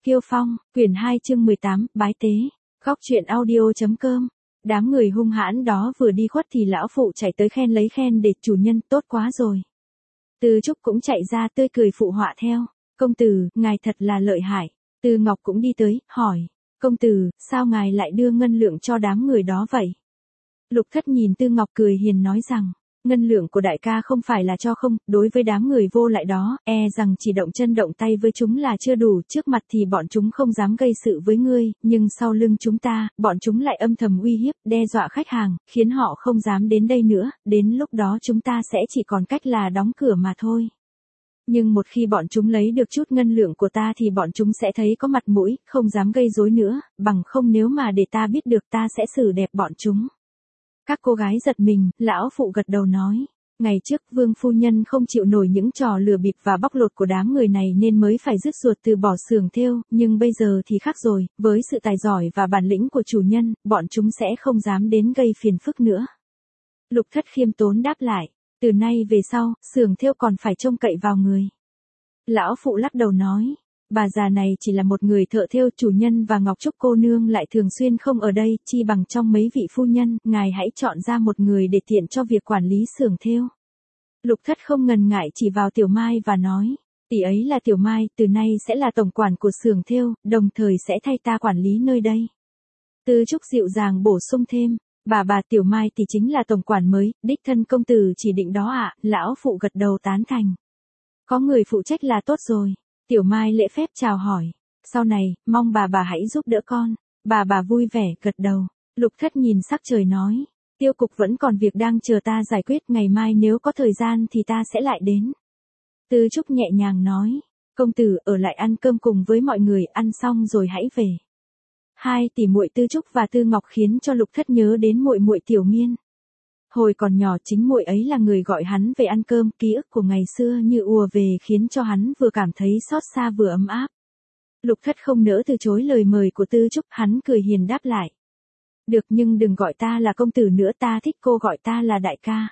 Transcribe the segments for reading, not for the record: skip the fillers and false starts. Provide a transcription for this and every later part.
Kiêu Phong, quyển 2 chương 18, bái tế. Góc truyện audio.com. Đám người hung hãn đó vừa đi khuất thì lão phụ chạy tới khen lấy khen để chủ nhân, tốt quá rồi. Từ Trúc cũng chạy ra tươi cười phụ họa theo. Công tử, ngài thật là lợi hại. Từ Ngọc cũng đi tới, hỏi. Công tử, sao ngài lại đưa ngân lượng cho đám người đó vậy? Lục Thất nhìn Tư Ngọc cười hiền nói rằng, ngân lượng của đại ca không phải là cho không, đối với đám người vô lại đó, rằng chỉ động chân động tay với chúng là chưa đủ, trước mặt thì bọn chúng không dám gây sự với ngươi, nhưng sau lưng chúng ta, bọn chúng lại âm thầm uy hiếp, đe dọa khách hàng, khiến họ không dám đến đây nữa, đến lúc đó chúng ta sẽ chỉ còn cách là đóng cửa mà thôi. Nhưng một khi bọn chúng lấy được chút ngân lượng của ta thì bọn chúng sẽ thấy có mặt mũi, không dám gây rối nữa, bằng không nếu mà để ta biết được ta sẽ xử đẹp bọn chúng. Các cô gái giật mình, lão phụ gật đầu nói. Ngày trước vương phu nhân không chịu nổi những trò lừa bịp và bóc lột của đám người này nên mới phải dứt ruột từ bỏ xưởng thêu, nhưng bây giờ thì khác rồi, với sự tài giỏi và bản lĩnh của chủ nhân, bọn chúng sẽ không dám đến gây phiền phức nữa. Lục Thất khiêm tốn đáp lại, từ nay về sau, xưởng thêu còn phải trông cậy vào người. Lão phụ lắc đầu nói. Bà già này chỉ là một người thợ thêu, chủ nhân và Ngọc Trúc cô nương lại thường xuyên không ở đây, chi bằng trong mấy vị phu nhân, ngài hãy chọn ra một người để tiện cho việc quản lý xưởng thêu. Lục Thất không ngần ngại chỉ vào Tiểu Mai và nói, tỷ ấy là Tiểu Mai, từ nay sẽ là tổng quản của xưởng thêu, đồng thời sẽ thay ta quản lý nơi đây. Tư Trúc dịu dàng bổ sung thêm, bà Tiểu Mai thì chính là tổng quản mới, đích thân công tử chỉ định đó ạ. Lão phụ gật đầu tán thành. Có người phụ trách là tốt rồi. Tiểu Mai lễ phép chào hỏi, sau này, mong bà hãy giúp đỡ con. Bà vui vẻ, gật đầu. Lục Thất nhìn sắc trời nói, tiêu cục vẫn còn việc đang chờ ta giải quyết, ngày mai nếu có thời gian thì ta sẽ lại đến. Tư Trúc nhẹ nhàng nói, công tử ở lại ăn cơm cùng với mọi người, ăn xong rồi hãy về. Hai tỷ muội Tư Trúc và Tư Ngọc khiến cho Lục Thất nhớ đến muội muội Tiểu Nghiên. Hồi còn nhỏ chính muội ấy là người gọi hắn về ăn cơm, ký ức của ngày xưa như ùa về khiến cho hắn vừa cảm thấy xót xa vừa ấm áp. Lục Thất không nỡ từ chối lời mời của Tư Trúc, hắn cười hiền đáp lại. Được, nhưng đừng gọi ta là công tử nữa, ta thích cô gọi ta là đại ca.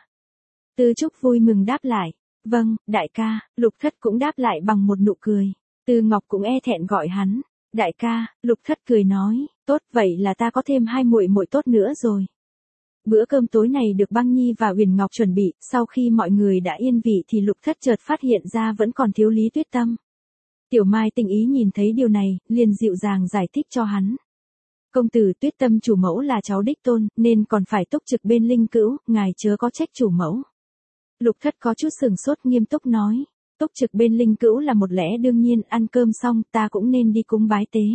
Tư Trúc vui mừng đáp lại. Vâng, đại ca. Lục Thất cũng đáp lại bằng một nụ cười. Tư Ngọc cũng e thẹn gọi hắn đại ca. Lục Thất cười nói, tốt, vậy là ta có thêm hai muội muội tốt nữa rồi. Bữa cơm tối này được Băng Nhi và Uyển Ngọc chuẩn bị, sau khi mọi người đã yên vị thì Lục Thất chợt phát hiện ra vẫn còn thiếu Lý Tuyết Tâm. Tiểu Mai tình ý nhìn thấy điều này, liền dịu dàng giải thích cho hắn. Công tử, Tuyết Tâm chủ mẫu là cháu đích tôn, nên còn phải túc trực bên linh cữu, ngài chớ có trách chủ mẫu. Lục Thất có chút sừng sốt, nghiêm túc nói, túc trực bên linh cữu là một lẽ đương nhiên, ăn cơm xong ta cũng nên đi cúng bái tế.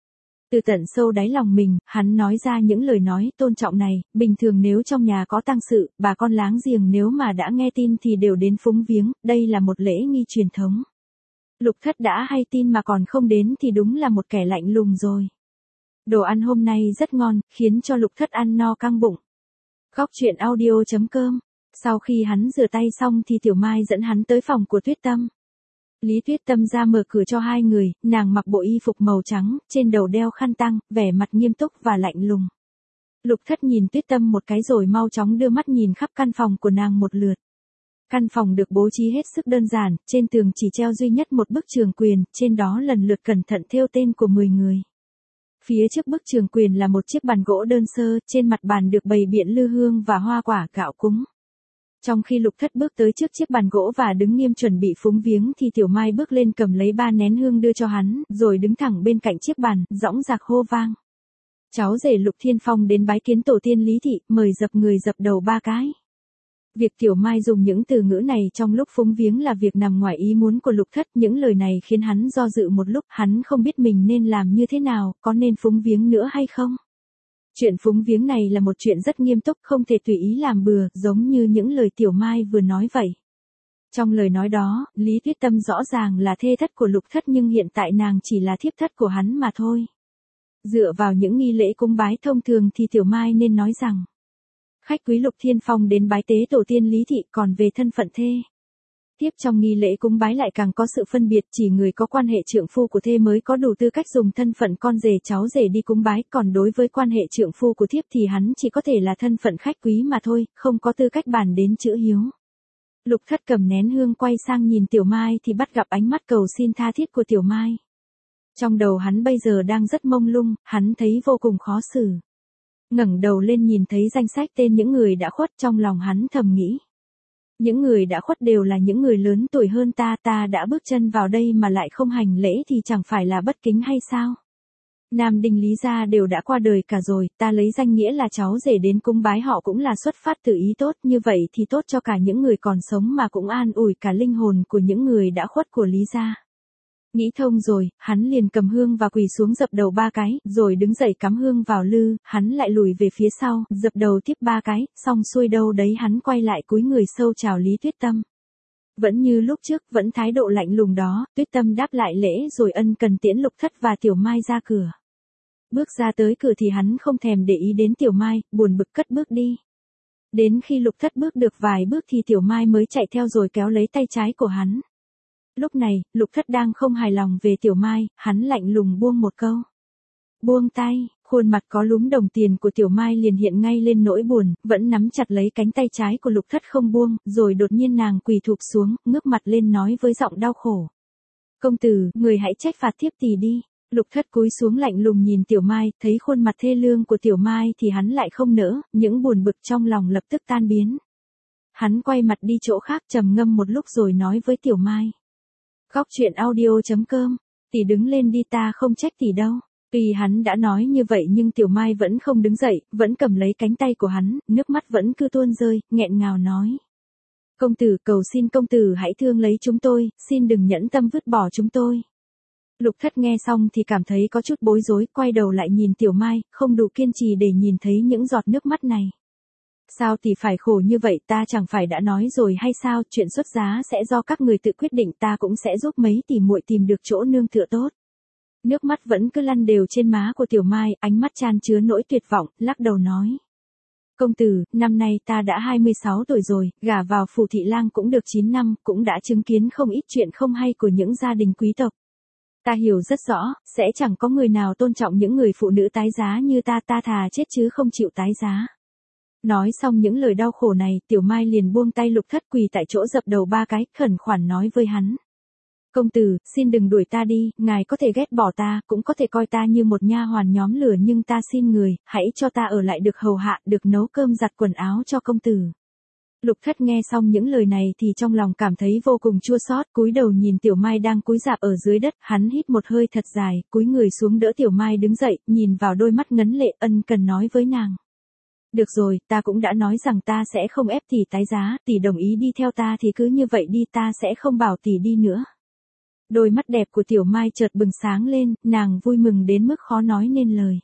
Từ tận sâu đáy lòng mình, hắn nói ra những lời nói tôn trọng này, bình thường nếu trong nhà có tang sự, bà con láng giềng nếu mà đã nghe tin thì đều đến phúng viếng, đây là một lễ nghi truyền thống. Lục Thất đã hay tin mà còn không đến thì đúng là một kẻ lạnh lùng rồi. Đồ ăn hôm nay rất ngon, khiến cho Lục Thất ăn no căng bụng. Góc truyện audio.com. Sau khi hắn rửa tay xong thì Tiểu Mai dẫn hắn tới phòng của Tuyết Tâm. Lý Tuyết Tâm ra mở cửa cho hai người, nàng mặc bộ y phục màu trắng, trên đầu đeo khăn tang, vẻ mặt nghiêm túc và lạnh lùng. Lục Thất nhìn Tuyết Tâm một cái rồi mau chóng đưa mắt nhìn khắp căn phòng của nàng một lượt. Căn phòng được bố trí hết sức đơn giản, trên tường chỉ treo duy nhất một bức trường quyền, trên đó lần lượt cẩn thận thêu tên của 10 người. Phía trước bức trường quyền là một chiếc bàn gỗ đơn sơ, trên mặt bàn được bày biện lư hương và hoa quả gạo cúng. Trong khi Lục Thất bước tới trước chiếc bàn gỗ và đứng nghiêm chuẩn bị phúng viếng thì Tiểu Mai bước lên cầm lấy 3 nén hương đưa cho hắn, rồi đứng thẳng bên cạnh chiếc bàn, dõng dạc hô vang. Cháu rể Lục Thiên Phong đến bái kiến tổ tiên Lý Thị, mời dập người dập đầu 3 cái. Việc Tiểu Mai dùng những từ ngữ này trong lúc phúng viếng là việc nằm ngoài ý muốn của Lục Thất, những lời này khiến hắn do dự một lúc, hắn không biết mình nên làm như thế nào, có nên phúng viếng nữa hay không. Chuyện phúng viếng này là một chuyện rất nghiêm túc, không thể tùy ý làm bừa, giống như những lời Tiểu Mai vừa nói vậy. Trong lời nói đó, Lý Tuyết Tâm rõ ràng là thê thất của Lục Thất nhưng hiện tại nàng chỉ là thiếp thất của hắn mà thôi. Dựa vào những nghi lễ cúng bái thông thường thì Tiểu Mai nên nói rằng, khách quý Lục Thiên Phong đến bái tế tổ tiên Lý Thị, còn về thân phận thê. Tiếp trong nghi lễ cúng bái lại càng có sự phân biệt, chỉ người có quan hệ trượng phu của thê mới có đủ tư cách dùng thân phận con rể cháu rể đi cúng bái, còn đối với quan hệ trượng phu của thiếp thì hắn chỉ có thể là thân phận khách quý mà thôi, không có tư cách bàn đến chữ hiếu. Lục Thất cầm nén hương quay sang nhìn Tiểu Mai thì bắt gặp ánh mắt cầu xin tha thiết của Tiểu Mai. Trong đầu hắn bây giờ đang rất mông lung, hắn thấy vô cùng khó xử. Ngẩng đầu lên nhìn thấy danh sách tên những người đã khuất, trong lòng hắn thầm nghĩ. Những người đã khuất đều là những người lớn tuổi hơn ta, ta đã bước chân vào đây mà lại không hành lễ thì chẳng phải là bất kính hay sao? Nam Đinh Lý gia đều đã qua đời cả rồi, ta lấy danh nghĩa là cháu rể đến cúng bái họ cũng là xuất phát từ ý tốt, như vậy thì tốt cho cả những người còn sống mà cũng an ủi cả linh hồn của những người đã khuất của Lý gia. Nghĩ thông rồi, hắn liền cầm hương và quỳ xuống dập đầu 3 cái, rồi đứng dậy cắm hương vào lư, hắn lại lùi về phía sau, dập đầu tiếp 3 cái, xong xuôi đâu đấy hắn quay lại cúi người sâu chào Lý Tuyết Tâm. Vẫn như lúc trước, vẫn thái độ lạnh lùng đó, Tuyết Tâm đáp lại lễ rồi ân cần tiễn Lục Thất và Tiểu Mai ra cửa. Bước ra tới cửa thì hắn không thèm để ý đến Tiểu Mai, buồn bực cất bước đi. Đến khi Lục Thất bước được vài bước thì Tiểu Mai mới chạy theo rồi kéo lấy tay trái của hắn. Lúc này, Lục Thất đang không hài lòng về Tiểu Mai, hắn lạnh lùng buông một câu. Buông tay, khuôn mặt có lúm đồng tiền của Tiểu Mai liền hiện ngay lên nỗi buồn, vẫn nắm chặt lấy cánh tay trái của Lục Thất không buông, rồi đột nhiên nàng quỳ thụp xuống, ngước mặt lên nói với giọng đau khổ. Công tử, người hãy trách phạt thiếp tỳ đi. Lục Thất cúi xuống lạnh lùng nhìn Tiểu Mai, thấy khuôn mặt thê lương của Tiểu Mai thì hắn lại không nỡ, những buồn bực trong lòng lập tức tan biến. Hắn quay mặt đi chỗ khác trầm ngâm một lúc rồi nói với Tiểu Mai. Góc truyện audio.com, tỷ đứng lên đi, ta không trách tỷ đâu. Tuy hắn đã nói như vậy nhưng Tiểu Mai vẫn không đứng dậy, vẫn cầm lấy cánh tay của hắn, nước mắt vẫn cứ tuôn rơi, nghẹn ngào nói. Công tử, cầu xin công tử hãy thương lấy chúng tôi, xin đừng nhẫn tâm vứt bỏ chúng tôi. Lục Thất nghe xong thì cảm thấy có chút bối rối, quay đầu lại nhìn Tiểu Mai, không đủ kiên trì để nhìn thấy những giọt nước mắt này. Sao tỷ phải khổ như vậy, ta chẳng phải đã nói rồi hay sao, chuyện xuất giá sẽ do các người tự quyết định, ta cũng sẽ giúp mấy tỷ muội tìm được chỗ nương tựa tốt. Nước mắt vẫn cứ lăn đều trên má của Tiểu Mai, ánh mắt chan chứa nỗi tuyệt vọng, lắc đầu nói. Công tử, năm nay ta đã 26 tuổi rồi, gả vào phủ thị lang cũng được 9 năm, cũng đã chứng kiến không ít chuyện không hay của những gia đình quý tộc. Ta hiểu rất rõ, sẽ chẳng có người nào tôn trọng những người phụ nữ tái giá như ta, ta thà chết chứ không chịu tái giá. Nói xong những lời đau khổ này, Tiểu Mai liền buông tay Lục Thất quỳ tại chỗ dập đầu 3 cái, khẩn khoản nói với hắn. Công tử, xin đừng đuổi ta đi, ngài có thể ghét bỏ ta, cũng có thể coi ta như một nha hoàn nhóm lửa, nhưng ta xin người, hãy cho ta ở lại được hầu hạ, được nấu cơm giặt quần áo cho công tử. Lục Thất nghe xong những lời này thì trong lòng cảm thấy vô cùng chua xót, cúi đầu nhìn Tiểu Mai đang cúi rạp ở dưới đất, hắn hít một hơi thật dài, cúi người xuống đỡ Tiểu Mai đứng dậy, nhìn vào đôi mắt ngấn lệ, ân cần nói với nàng. Được rồi, ta cũng đã nói rằng ta sẽ không ép tỷ tái giá, tỷ đồng ý đi theo ta thì cứ như vậy đi, ta sẽ không bảo tỷ đi nữa. Đôi mắt đẹp của Tiểu Mai chợt bừng sáng lên, nàng vui mừng đến mức khó nói nên lời.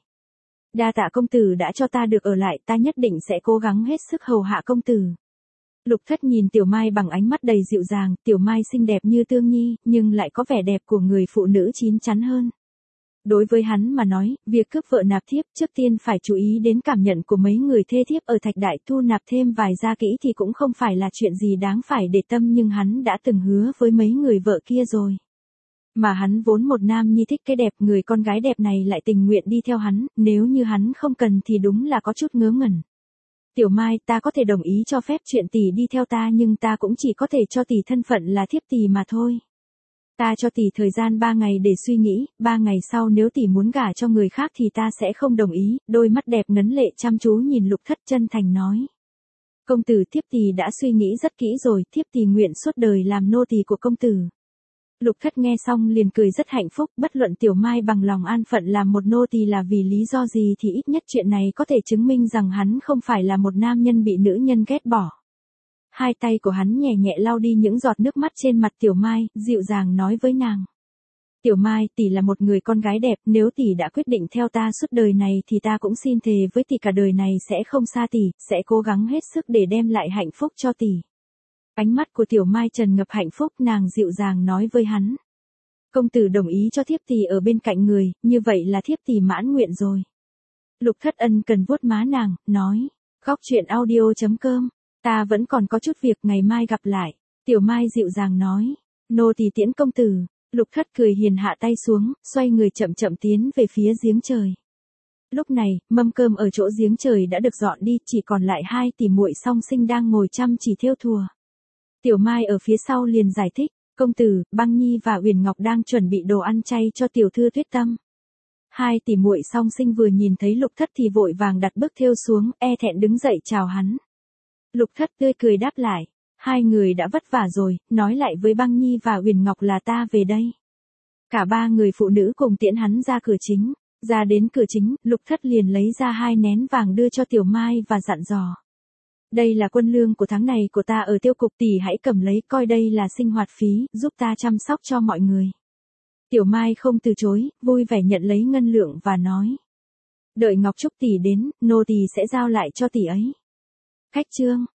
Đa tạ công tử đã cho ta được ở lại, ta nhất định sẽ cố gắng hết sức hầu hạ công tử. Lục Thất nhìn Tiểu Mai bằng ánh mắt đầy dịu dàng, Tiểu Mai xinh đẹp như Tương Nhi, nhưng lại có vẻ đẹp của người phụ nữ chín chắn hơn. Đối với hắn mà nói, việc cướp vợ nạp thiếp trước tiên phải chú ý đến cảm nhận của mấy người thê thiếp ở Thạch Đại, thu nạp thêm vài gia kỹ thì cũng không phải là chuyện gì đáng phải để tâm, nhưng hắn đã từng hứa với mấy người vợ kia rồi. Mà hắn vốn một nam nhi thích cái đẹp, người con gái đẹp này lại tình nguyện đi theo hắn, nếu như hắn không cần thì đúng là có chút ngớ ngẩn. Tiểu Mai, ta có thể đồng ý cho phép chuyện tỷ đi theo ta, nhưng ta cũng chỉ có thể cho tỷ thân phận là thiếp tỷ mà thôi. Ta cho tỷ thời gian 3 ngày để suy nghĩ, 3 ngày sau nếu tỷ muốn gả cho người khác thì ta sẽ không đồng ý. Đôi mắt đẹp ngấn lệ chăm chú nhìn Lục Thất chân thành nói. Công tử, thiếp tỷ đã suy nghĩ rất kỹ rồi, thiếp tỷ nguyện suốt đời làm nô tỳ của công tử. Lục Thất nghe xong liền cười rất hạnh phúc, bất luận Tiểu Mai bằng lòng an phận làm một nô tỳ là vì lý do gì thì ít nhất chuyện này có thể chứng minh rằng hắn không phải là một nam nhân bị nữ nhân ghét bỏ. Hai tay của hắn nhẹ nhẹ lau đi những giọt nước mắt trên mặt Tiểu Mai, dịu dàng nói với nàng. Tiểu Mai, tỷ là một người con gái đẹp, nếu tỷ đã quyết định theo ta suốt đời này thì ta cũng xin thề với tỷ cả đời này sẽ không xa tỷ, sẽ cố gắng hết sức để đem lại hạnh phúc cho tỷ. Ánh mắt của Tiểu Mai tràn ngập hạnh phúc, nàng dịu dàng nói với hắn. Công tử đồng ý cho thiếp tỷ ở bên cạnh người, như vậy là thiếp tỷ mãn nguyện rồi. Lục Thất ân cần vuốt má nàng, nói. Góc truyện audio.com, ta vẫn còn có chút việc, ngày mai gặp lại. Tiểu Mai dịu dàng nói. Nô tỳ tiễn công tử. Lục Thất cười hiền hạ tay xuống, xoay người chậm chậm tiến về phía giếng trời. Lúc này, mâm cơm ở chỗ giếng trời đã được dọn đi, chỉ còn lại hai tỷ muội song sinh đang ngồi chăm chỉ thêu thùa. Tiểu Mai ở phía sau liền giải thích. Công tử, Băng Nhi và Uyển Ngọc đang chuẩn bị đồ ăn chay cho tiểu thư Tuyết Tâm. Hai tỷ muội song sinh vừa nhìn thấy Lục Thất thì vội vàng đặt bức thêu xuống, e thẹn đứng dậy chào hắn. Lục Thất tươi cười đáp lại, hai người đã vất vả rồi, nói lại với Băng Nhi và Uyển Ngọc là ta về đây. Cả ba người phụ nữ cùng tiễn hắn ra cửa chính. Ra đến cửa chính, Lục Thất liền lấy ra 2 nén vàng đưa cho Tiểu Mai và dặn dò. Đây là quân lương của tháng này của ta ở Tiêu cục, tỷ hãy cầm lấy, coi đây là sinh hoạt phí, giúp ta chăm sóc cho mọi người. Tiểu Mai không từ chối, vui vẻ nhận lấy ngân lượng và nói. Đợi Ngọc Trúc tỷ đến, nô tỳ sẽ giao lại cho tỷ ấy. Khách trương.